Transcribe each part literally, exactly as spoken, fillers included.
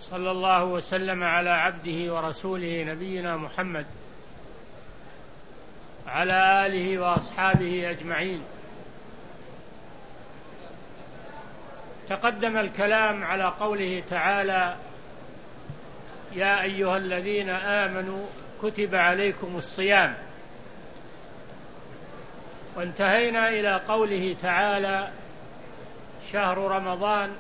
صلى الله وسلم على عبده ورسوله نبينا محمد على آله وأصحابه أجمعين. تقدم الكلام على قوله تعالى: يا أيها الذين آمنوا كتب عليكم الصيام، وانتهينا إلى قوله تعالى: شهر رمضان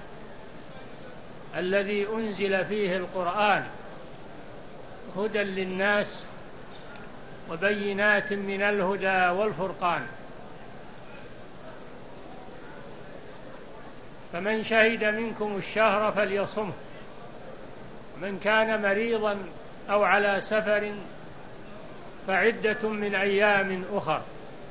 الذي أنزل فيه القرآن هدى للناس وبينات من الهدى والفرقان، فمن شهد منكم الشهر فليصمه، من كان مريضا أو على سفر فعدة من أيام أخر،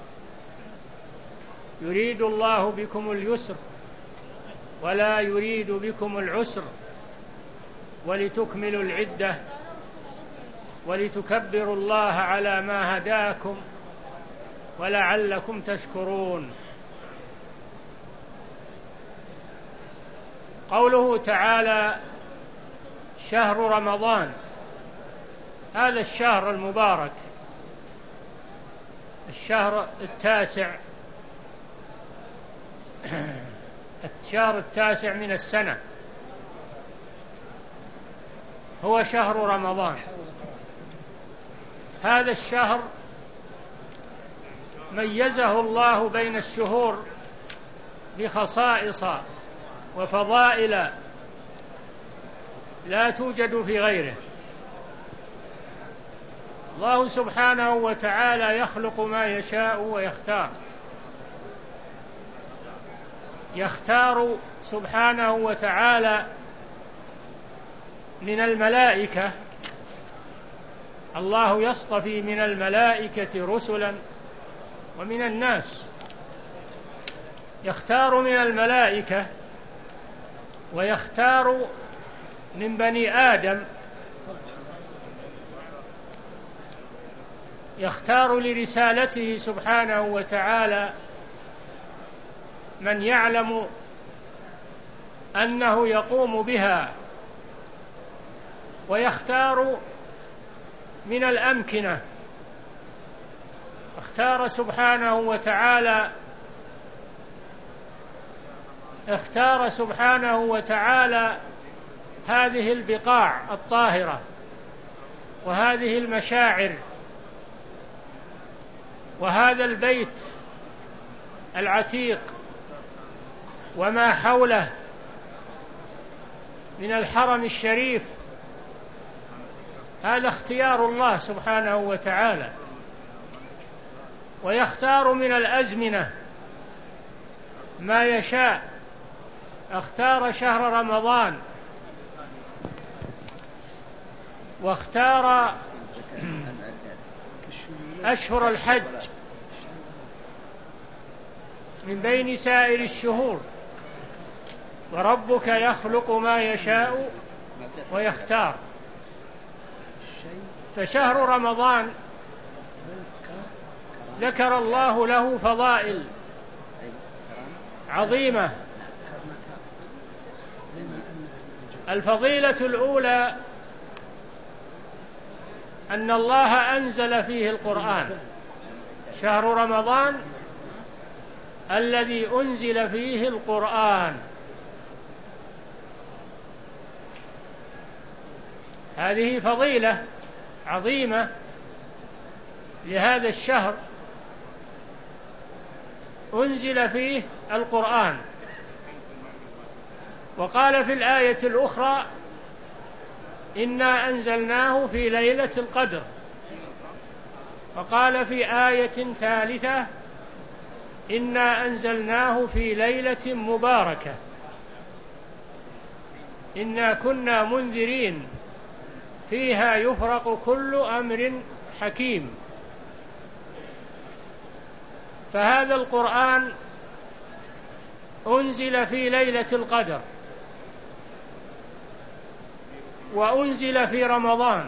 يريد الله بكم اليسر ولا يريد بكم العسر، ولتكملوا العدة ولتكبروا الله على ما هداكم ولعلكم تشكرون. قوله تعالى: شهر رمضان، هذا الشهر المبارك، الشهر التاسع الشهر التاسع من السنة هو شهر رمضان. هذا الشهر ميزه الله بين الشهور بخصائص وفضائل لا توجد في غيره. الله سبحانه وتعالى يخلق ما يشاء ويختار، يختار سبحانه وتعالى من الملائكة، الله يصطفي من الملائكة رسلا ومن الناس، يختار من الملائكة ويختار من بني آدم، يختار لرسالته سبحانه وتعالى من يعلم أنه يقوم بها، ويختار من الأمكنة، اختار سبحانه وتعالى اختار سبحانه وتعالى هذه البقاع الطاهرة وهذه المشاعر وهذا البيت العتيق وما حوله من الحرم الشريف، هذا اختيار الله سبحانه وتعالى. ويختار من الأزمنة ما يشاء، اختار شهر رمضان واختار أشهر الحج من بين سائر الشهور، وربك يخلق ما يشاء ويختار. فشهر رمضان ذكر الله له فضائل عظيمة. الفضيلة الأولى أن الله أنزل فيه القرآن، شهر رمضان الذي أنزل فيه القرآن، هذه فضيلة عظيمة لهذا الشهر، أنزل فيه القرآن. وقال في الآية الأخرى: إنا أنزلناه في ليلة القدر. وقال في آية ثالثة: إنا أنزلناه في ليلة مباركة إنا كنا منذرين فيها يفرق كل أمر حكيم. فهذا القرآن أنزل في ليلة القدر وأنزل في رمضان،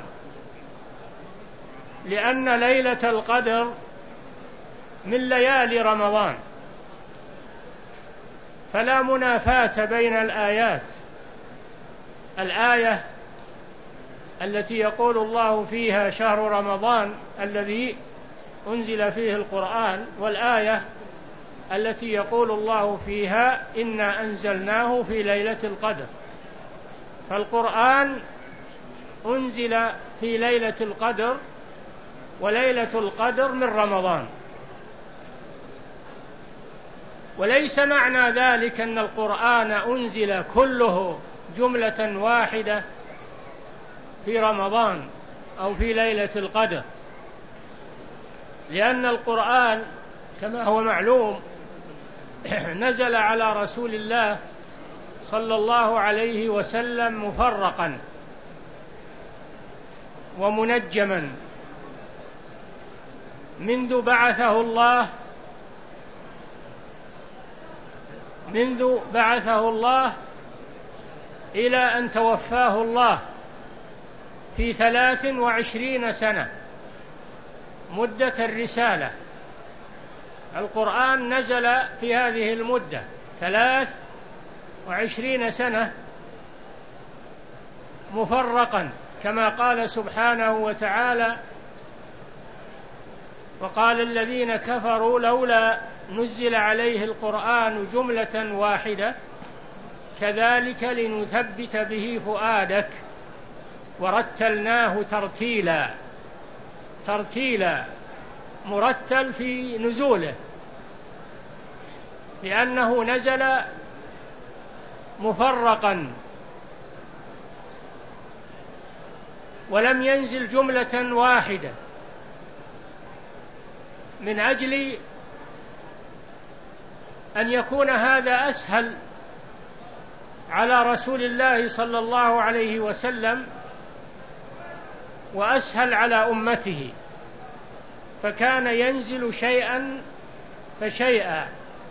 لأن ليلة القدر من ليالي رمضان، فلا منافاة بين الآيات. الآية التي يقول الله فيها شهر رمضان الذي أنزل فيه القرآن، والآية التي يقول الله فيها إنا أنزلناه في ليلة القدر. فالقرآن أنزل في ليلة القدر، وليلة القدر من رمضان. وليس معنى ذلك أن القرآن أنزل كله جملة واحدة في رمضان أو في ليلة القدر، لأن القرآن كما هو معلوم نزل على رسول الله صلى الله عليه وسلم مفرقا ومنجما منذ بعثه الله منذ بعثه الله إلى أن توفاه الله في ثلاث وعشرين سنة مدة الرسالة. القرآن نزل في هذه المدة ثلاث وعشرين سنة مفرقا، كما قال سبحانه وتعالى: وقال الذين كفروا لولا نزل عليه القرآن جملة واحدة كذلك لنثبت به فؤادك ورتلناه ترتيلا. ترتيلا مرتل في نزوله، لأنه نزل مفرقا ولم ينزل جملة واحدة، من أجل أن يكون هذا أسهل على رسول الله صلى الله عليه وسلم وأسهل على أمته، فكان ينزل شيئا فشيئا.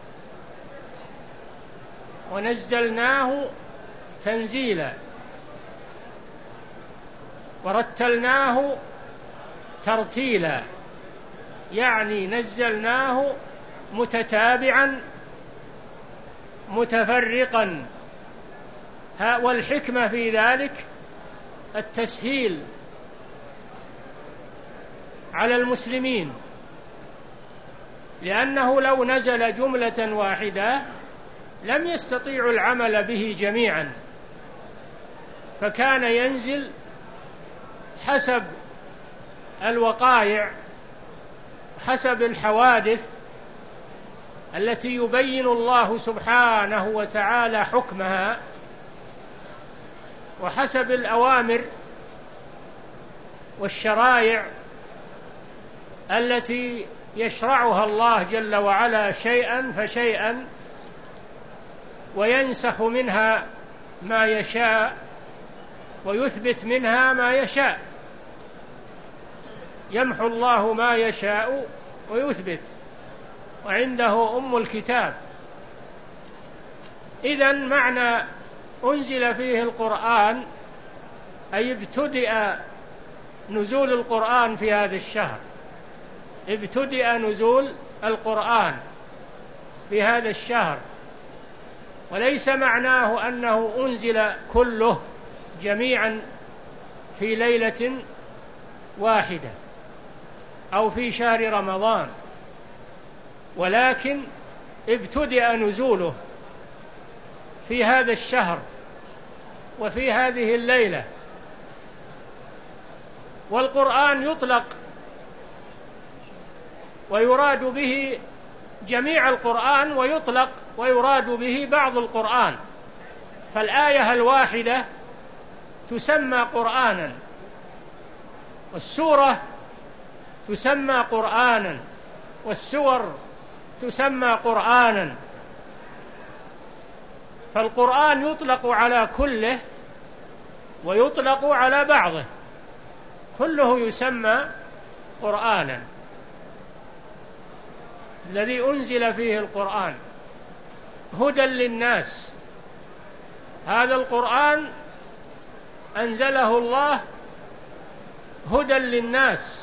ونزلناه تنزيلا ورتلناه ترتيلا، يعني نزلناه متتابعا متفرقا. والحكمة في ذلك التسهيل على المسلمين، لأنه لو نزل جملة واحدة لم يستطيعوا العمل به جميعا، فكان ينزل حسب الوقائع، حسب الحوادث التي يبين الله سبحانه وتعالى حكمها، وحسب الأوامر والشرائع التي يشرعها الله جل وعلا شيئا فشيئا، وينسخ منها ما يشاء ويثبت منها ما يشاء. يمحو الله ما يشاء ويثبت، وعنده أم الكتاب. إذن معنى أنزل فيه القرآن أي ابتدأ نزول القرآن في هذا الشهر، ابتدأ نزول القرآن في هذا الشهر، وليس معناه أنه أنزل كله جميعا في ليلة واحدة أو في شهر رمضان، ولكن ابتدأ نزوله في هذا الشهر وفي هذه الليلة. والقرآن يطلق ويراد به جميع القرآن، ويطلق ويراد به بعض القرآن. فالآية الواحدة تسمى قرآنا، والسورة تسمى قرآنا، والسور تسمى قرآنا. فالقرآن يطلق على كله ويطلق على بعضه، كله يسمى قرآنا. الذي أنزل فيه القرآن هدى للناس، هذا القرآن أنزله الله هدى للناس،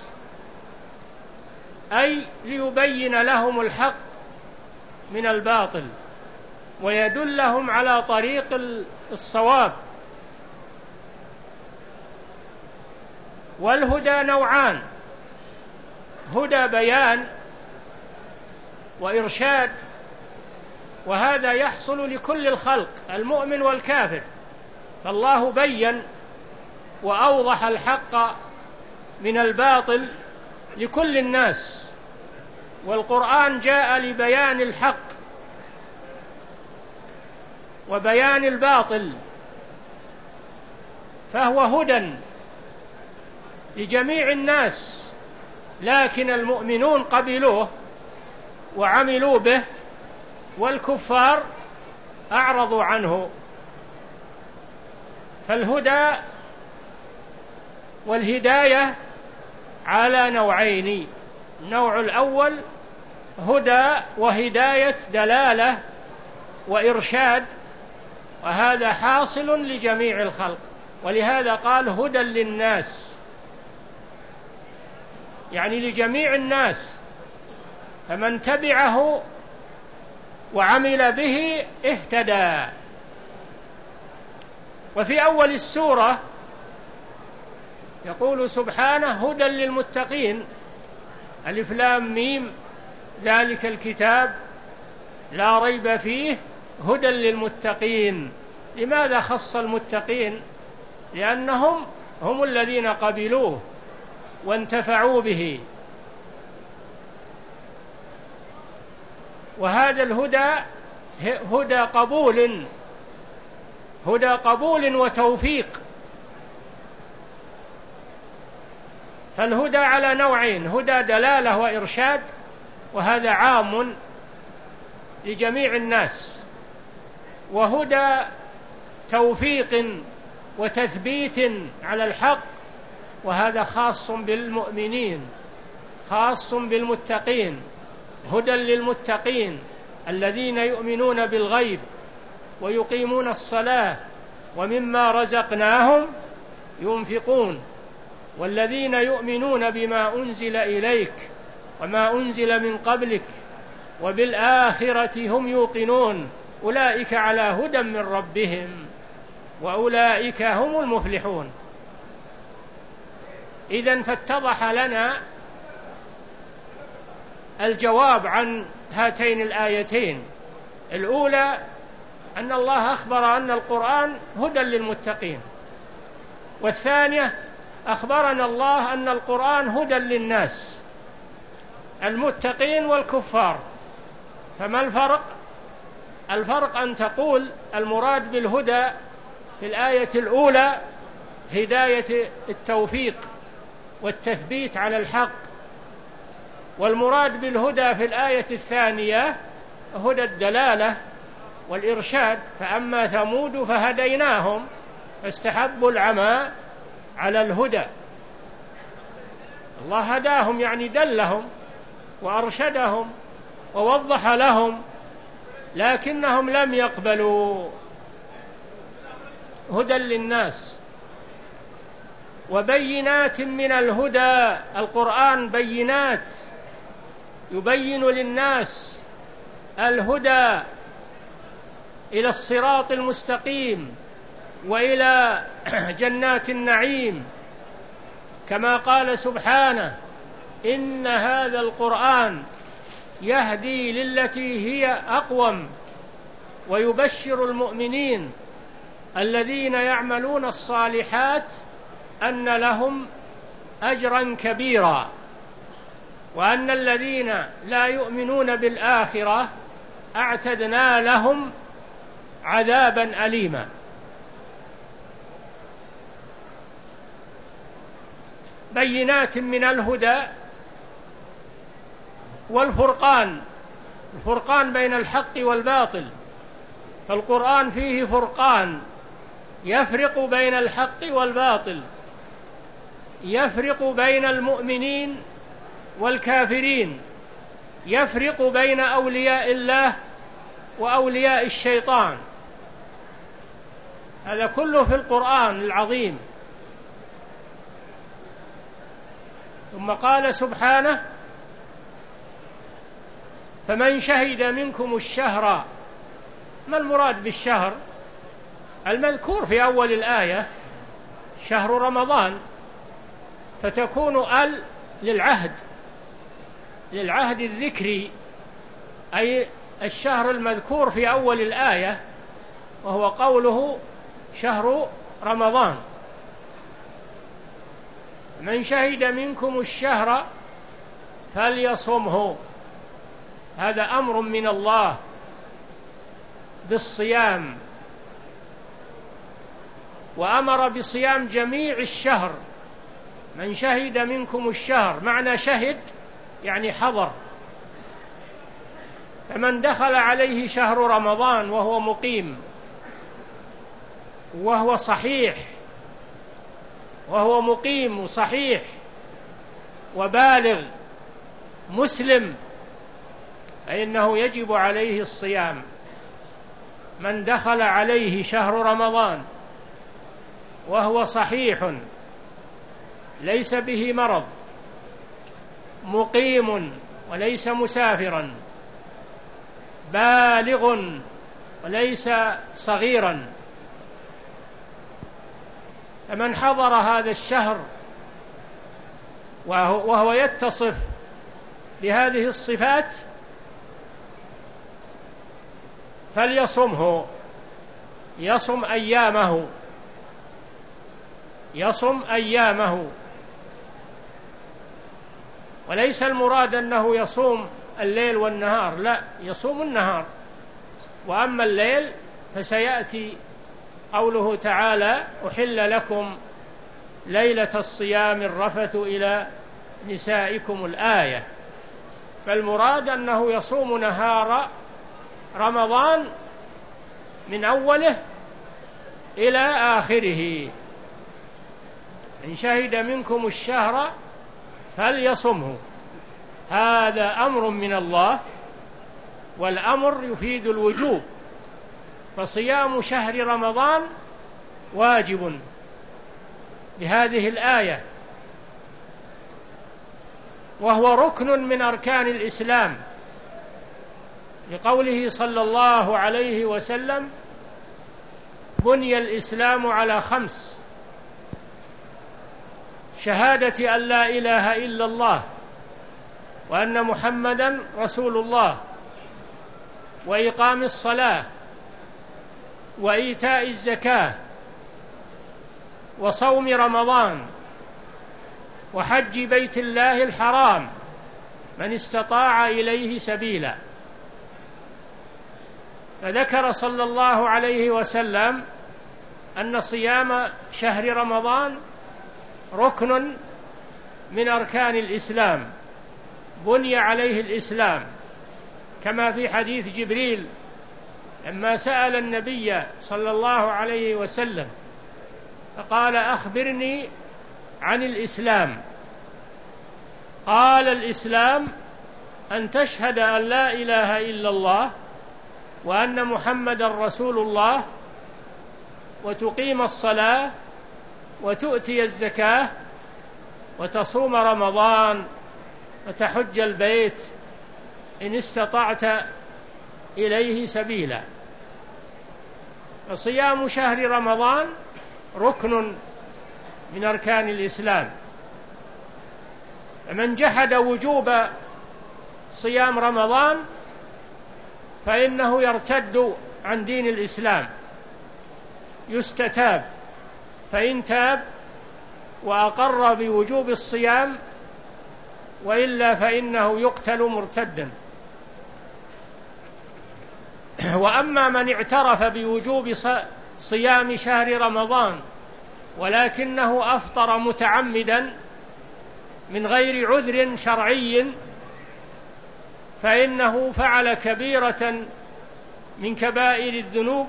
أي ليبين لهم الحق من الباطل ويدلهم على طريق الصواب. والهدى نوعان: هدى بيان وإرشاد، وهذا يحصل لكل الخلق المؤمن والكافر، فالله بين وأوضح الحق من الباطل لكل الناس، والقرآن جاء لبيان الحق وبيان الباطل، فهو هدى لجميع الناس، لكن المؤمنون قبلوه وعملوا به، والكفار أعرضوا عنه. فالهدى والهداية على نوعين: النوع الأول هدى وهداية دلالة وإرشاد، وهذا حاصل لجميع الخلق، ولهذا قال هدى للناس، يعني لجميع الناس، فمن تبعه وعمل به اهتدى. وفي أول السورة يقول سبحانه: هدى للمتقين، ألف لام ميم، ذلك الكتاب لا ريب فيه هدى للمتقين. لماذا خص المتقين؟ لأنهم هم الذين قبلوه وانتفعوا به. وهذا الهدى هدى قبول، هدى قبول وتوفيق. فالهدى على نوعين: هدى دلالة وإرشاد، وهذا عام لجميع الناس، وهدى توفيق وتثبيت على الحق، وهذا خاص بالمؤمنين، خاص بالمتقين. هدى للمتقين الذين يؤمنون بالغيب ويقيمون الصلاة ومما رزقناهم ينفقون، والذين يؤمنون بما أنزل إليك وما أنزل من قبلك وبالآخرة هم يوقنون، أولئك على هدى من ربهم وأولئك هم المفلحون. إذن فاتضح لنا الجواب عن هاتين الآيتين: الأولى أن الله أخبر أن القرآن هدى للمتقين، والثانية أخبرنا الله أن القرآن هدى للناس المتقين والكفار. فما الفرق؟ الفرق أن تقول المراد بالهدى في الآية الأولى هداية التوفيق والتثبيت على الحق، والمراد بالهدى في الآية الثانية هدى الدلالة والإرشاد. فأما ثمود فهديناهم فاستحبوا العمى على الهدى. الله هداهم يعني دلهم وأرشدهم ووضح لهم، لكنهم لم يقبلوا. هدى للناس وبينات من الهدى، القرآن بينات يبين للناس الهدى إلى الصراط المستقيم وإلى جنات النعيم، كما قال سبحانه: إن هذا القرآن يهدي للتي هي أقوم ويبشر المؤمنين الذين يعملون الصالحات أن لهم أجرا كبيرا، وأن الذين لا يؤمنون بالآخرة أعتدنا لهم عذابا أليما. بينات من الهدى والفرقان، الفرقان بين الحق والباطل، فالقرآن فيه فرقان يفرق بين الحق والباطل، يفرق بين المؤمنين والكافرين، يفرق بين أولياء الله وأولياء الشيطان. هذا كله في القرآن العظيم. ثم قال سبحانه: فمن شهد منكم الشهر. ما المراد بالشهر؟ المذكور في أول الآية شهر رمضان، فتكون ال للعهد للعهد الذكري، أي الشهر المذكور في أول الآية، وهو قوله شهر رمضان. من شهد منكم الشهر فليصمه، هذا أمر من الله بالصيام، وأمر بصيام جميع الشهر. من شهد منكم الشهر، معنى شهد يعني حضر. فمن دخل عليه شهر رمضان وهو مقيم وهو صحيح وهو مقيم وصحيح وبالغ مسلم، فإنه يجب عليه الصيام. من دخل عليه شهر رمضان وهو صحيح ليس به مرض، مقيم وليس مسافرا، بالغ وليس صغيرا، فمن حضر هذا الشهر وهو يتصف بهذه الصفات فليصمه، يصم أيامه يصم أيامه وليس المراد أنه يصوم الليل والنهار، لا، يصوم النهار، وأما الليل فسيأتي قوله تعالى: أحل لكم ليلة الصيام الرفث إلى نسائكم، الآية. فالمراد أنه يصوم نهار رمضان من أوله إلى آخره. إن شهد منكم الشهر فليصمه، هذا أمر من الله، والأمر يفيد الوجوب، فصيام شهر رمضان واجب بهذه الآية، وهو ركن من أركان الإسلام، لقوله صلى الله عليه وسلم: بني الإسلام على خمس: شهادة أن لا إله إلا الله وأن محمدا رسول الله، وإقام الصلاة، وإيتاء الزكاة، وصوم رمضان، وحج بيت الله الحرام من استطاع إليه سبيلا. فذكر صلى الله عليه وسلم أن صيام شهر رمضان ركن من أركان الإسلام، بني عليه الإسلام، كما في حديث جبريل لما سأل النبي صلى الله عليه وسلم فقال: أخبرني عن الإسلام. قال: الإسلام أن تشهد أن لا إله إلا الله وأن محمدا رسول الله، وتقيم الصلاة، وتؤتي الزكاة، وتصوم رمضان، وتحج البيت إن استطعت إليه سبيلا. فصيام شهر رمضان ركن من أركان الإسلام، فمن جحد وجوب صيام رمضان فإنه يرتد عن دين الإسلام، يستتاب، فإن تاب وأقر بوجوب الصيام، وإلا فإنه يقتل مرتدا. وأما من اعترف بوجوب صيام شهر رمضان ولكنه أفطر متعمدا من غير عذر شرعي، فإنه فعل كبيرة من كبائر الذنوب،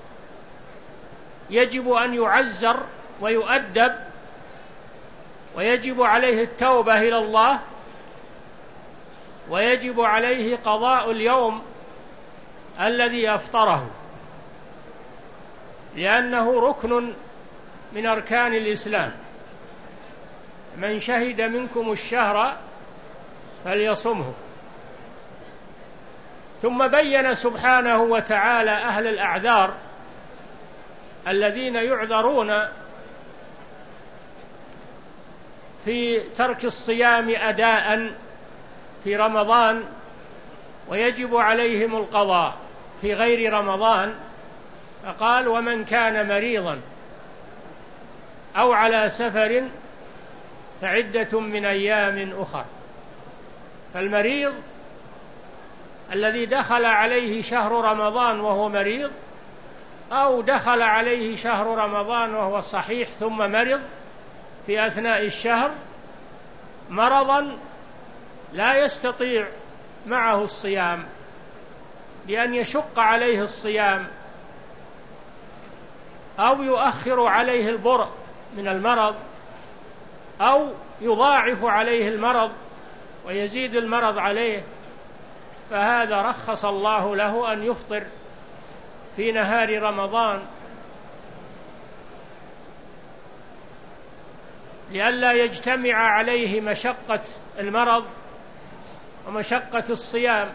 يجب أن يعزر ويؤدب، ويجب عليه التوبة إلى الله، ويجب عليه قضاء اليوم الذي أفطره، لأنه ركن من أركان الإسلام. من شهد منكم الشهر فليصمه. ثم بين سبحانه وتعالى أهل الأعذار الذين يعذرون في ترك الصيام أداء في رمضان ويجب عليهم القضاء في غير رمضان، فقال: ومن كان مريضا أو على سفر فعدة من أيام أخر. فالمريض الذي دخل عليه شهر رمضان وهو مريض، أو دخل عليه شهر رمضان وهو صحيح ثم مرض في أثناء الشهر مرضا لا يستطيع معه الصيام بأن يشق عليه الصيام أو يؤخر عليه البرء من المرض أو يضاعف عليه المرض ويزيد المرض عليه، فهذا رخص الله له أن يفطر في نهار رمضان لئلا يجتمع عليه مشقة المرض ومشقة الصيام،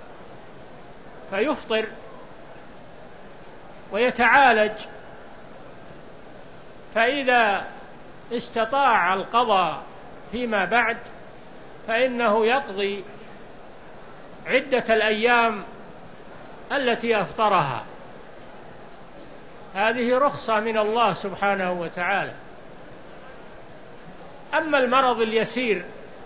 فيفطر ويتعالج. فإذا استطاع القضاء فيما بعد فإنه يقضي عدة الأيام التي أفطرها. هذه رخصة من الله سبحانه وتعالى. أما المرض اليسير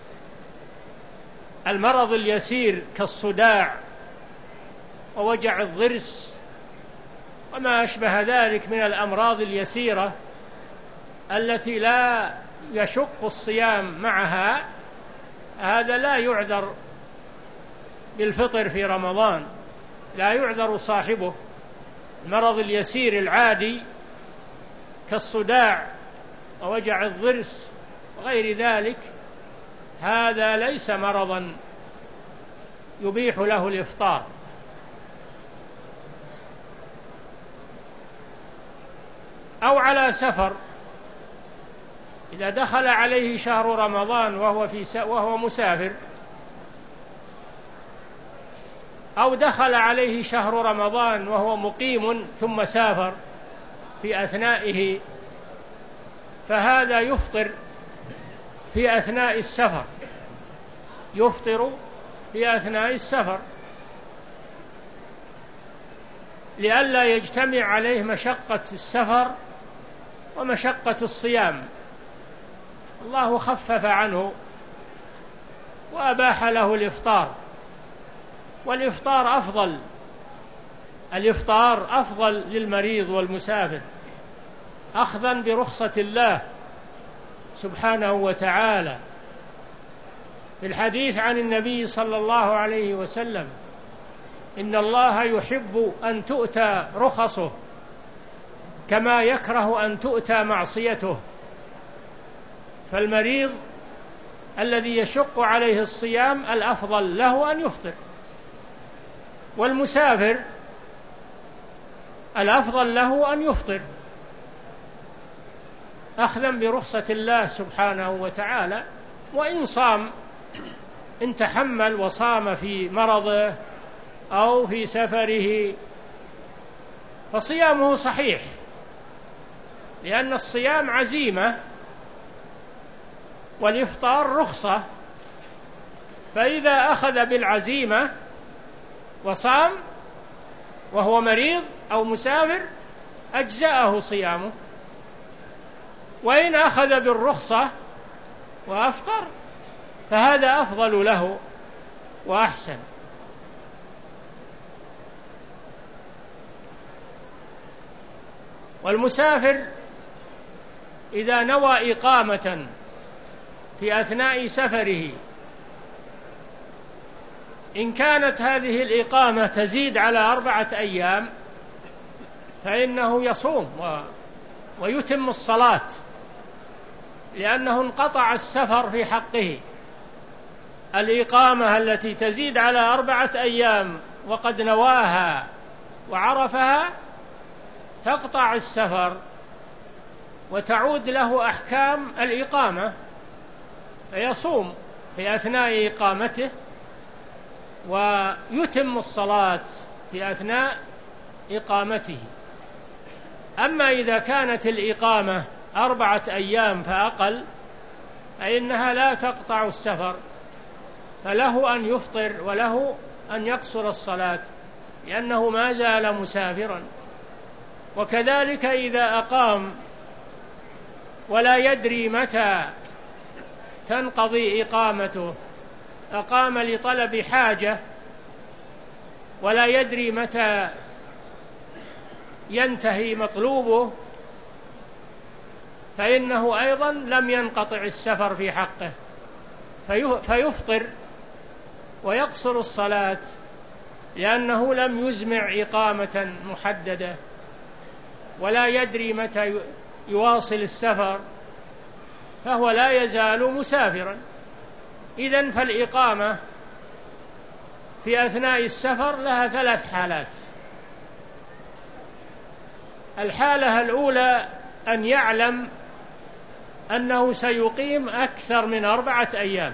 المرض اليسير كالصداع ووجع الضرس وما أشبه ذلك من الأمراض اليسيرة التي لا يشق الصيام معها، هذا لا يعذر بالفطر في رمضان، لا يعذر صاحبه. المرض اليسير العادي كالصداع ووجع الضرس وغير ذلك هذا ليس مرضا يبيح له الإفطار. أو على سفر، إذا دخل عليه شهر رمضان وهو في وهو مسافر، أو دخل عليه شهر رمضان وهو مقيم ثم سافر في أثنائه، فهذا يفطر في أثناء السفر يفطر في أثناء السفر لئلا يجتمع عليه مشقة السفر ومشقة الصيام. الله خفف عنه وأباح له الإفطار، والإفطار أفضل الإفطار أفضل للمريض والمسافر أخذا برخصة الله سبحانه وتعالى. في الحديث عن النبي صلى الله عليه وسلم: إن الله يحب أن تؤتى رخصه كما يكره أن تؤتى معصيته. فالمريض الذي يشق عليه الصيام الأفضل له أن يفطر، والمسافر الأفضل له أن يفطر أخذا برخصة الله سبحانه وتعالى. وإن صام إن تحمل وصام في مرضه أو في سفره فصيامه صحيح، لأن الصيام عزيمة والإفطار رخصة، فإذا أخذ بالعزيمة وصام وهو مريض أو مسافر أجزأه صيامه، وإن أخذ بالرخصة وأفطر فهذا أفضل له وأحسن. والمسافر إذا نوى إقامة في أثناء سفره، إن كانت هذه الإقامة تزيد على أربعة أيام فإنه يصوم ويتم الصلاة، لأنه انقطع السفر في حقه. الإقامة التي تزيد على أربعة أيام وقد نواها وعرفها تقطع السفر وتعود له أحكام الإقامة، فيصوم في أثناء إقامته ويتم الصلاة في أثناء إقامته. أما إذا كانت الإقامة أربعة أيام فأقل فإنها لا تقطع السفر، فله أن يفطر وله أن يقصر الصلاة لأنه ما زال مسافرا. وكذلك إذا أقام ولا يدري متى تنقضي إقامته، أقام لطلب حاجة ولا يدري متى ينتهي مطلوبه، فإنه أيضا لم ينقطع السفر في حقه، فيفطر ويقصر الصلاة لأنه لم يزمع إقامة محددة ولا يدري متى يواصل السفر، فهو لا يزال مسافرا. إذن فالإقامة في أثناء السفر لها ثلاث حالات. الحالة الأولى أن يعلم أنه سيقيم أكثر من أربعة أيام،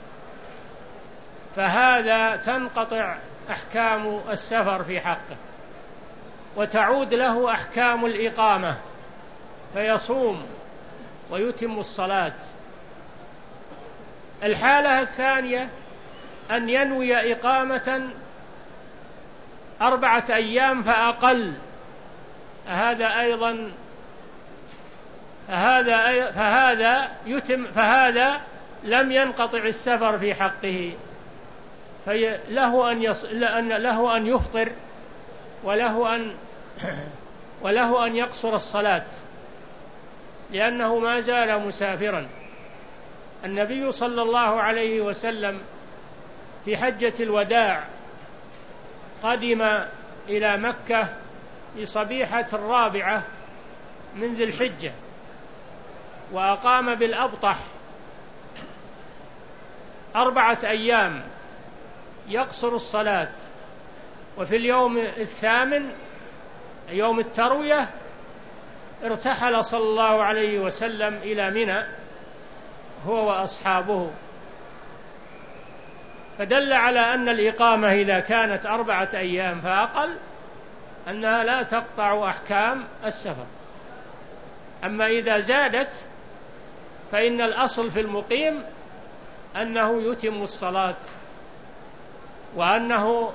فهذا تنقطع أحكام السفر في حقه وتعود له أحكام الإقامة، فيصوم ويتم الصلاة. الحالة الثانية أن ينوي إقامة أربعة أيام فأقل، هذا أيضا فهذا فهذا يتم فهذا لم ينقطع السفر في حقه، فله أن يص... له أن يفطر وله أن وله أن يقصر الصلاة لأنه ما زال مسافرا. النبي صلى الله عليه وسلم في حجة الوداع قدم إلى مكة في صبيحة الرابعة من ذي الحجة، وأقام بالأبطح أربعة أيام يقصر الصلاة، وفي اليوم الثامن يوم التروية ارتحل صلى الله عليه وسلم إلى منى هو وأصحابه، فدل على أن الإقامة إذا كانت أربعة أيام فأقل أنها لا تقطع أحكام السفر. أما إذا زادت فإن الأصل في المقيم أنه يتم الصلاة وأنه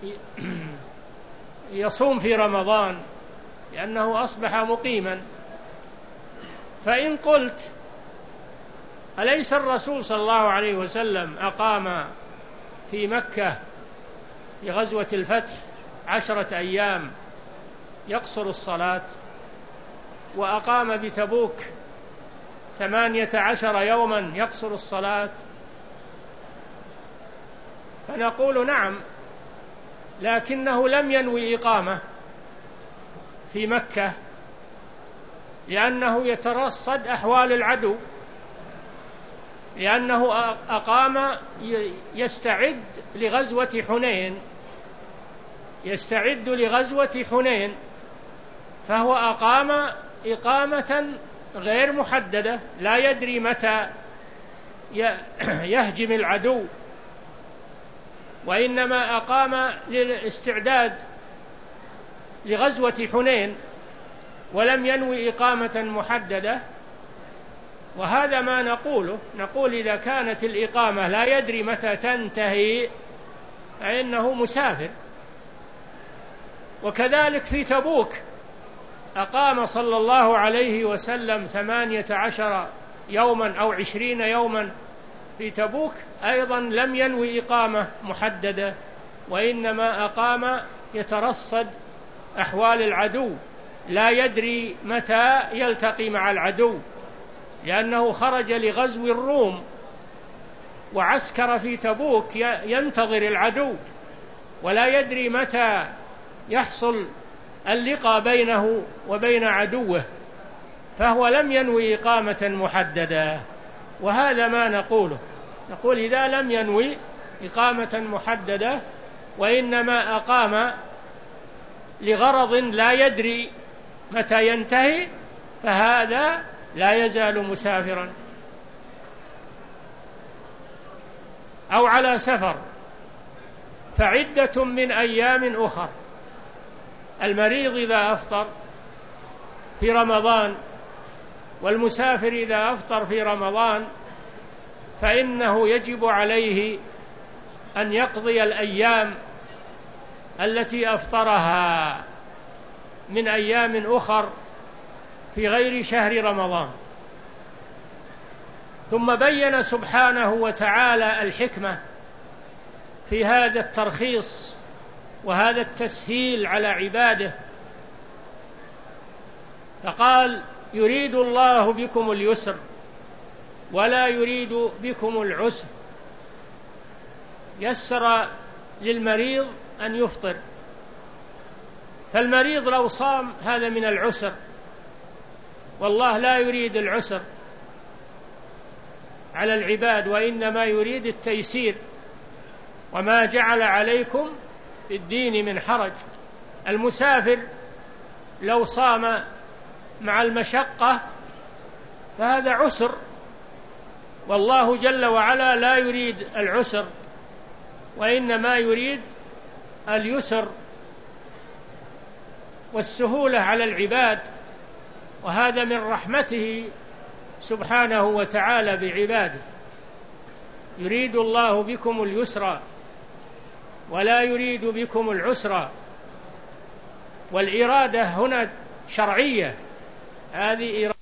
يصوم في رمضان لأنه أصبح مقيما. فإن قلت أليس الرسول صلى الله عليه وسلم أقام في مكة في غزوة الفتح عشرة أيام يقصر الصلاة، وأقام بتبوك ثمانية عشر يوما يقصر الصلاة؟ فنقول نعم، لكنه لم ينوي إقامة في مكة لأنه يترصد أحوال العدو، لأنه أقام يستعد لغزوة حنين يستعد لغزوة حنين فهو أقام إقامة غير محددة، لا يدري متى يهجم العدو، وإنما أقام للاستعداد لغزوة حنين ولم ينوي إقامة محددة. وهذا ما نقوله، نقول إذا كانت الإقامة لا يدري متى تنتهي فإنه مسافر. وكذلك في تبوك أقام صلى الله عليه وسلم ثمانية عشر يوما أو عشرين يوما في تبوك، أيضا لم ينوي إقامة محددة، وإنما أقام يترصد أحوال العدو، لا يدري متى يلتقي مع العدو، لأنه خرج لغزو الروم وعسكر في تبوك ينتظر العدو، ولا يدري متى يحصل اللقاء بينه وبين عدوه، فهو لم ينوي إقامة محددة. وهذا ما نقوله، نقول إذا لم ينوي إقامة محددة وإنما أقام لغرض لا يدري متى ينتهي فهذا لا يزال مسافرا. أو على سفر فعدة من أيام أخر، المريض إذا أفطر في رمضان والمسافر إذا أفطر في رمضان فإنه يجب عليه أن يقضي الأيام التي أفطرها من أيام أخر في غير شهر رمضان. ثم بين سبحانه وتعالى الحكمة في هذا الترخيص وهذا التسهيل على عباده، فقال: يريد الله بكم اليسر ولا يريد بكم العسر. يسر للمريض أن يفطر، فالمريض لو صام هذا من العسر، والله لا يريد العسر على العباد، وإنما يريد التيسير، وما جعل عليكم في الدين من حرج. المسافر لو صام مع المشقة فهذا عسر، والله جل وعلا لا يريد العسر وإنما يريد اليسر والسهولة على العباد، وهذا من رحمته سبحانه وتعالى بعباده. يريد الله بكم اليسر ولا يريد بكم العسر، والإرادة هنا شرعية، هذه إرادة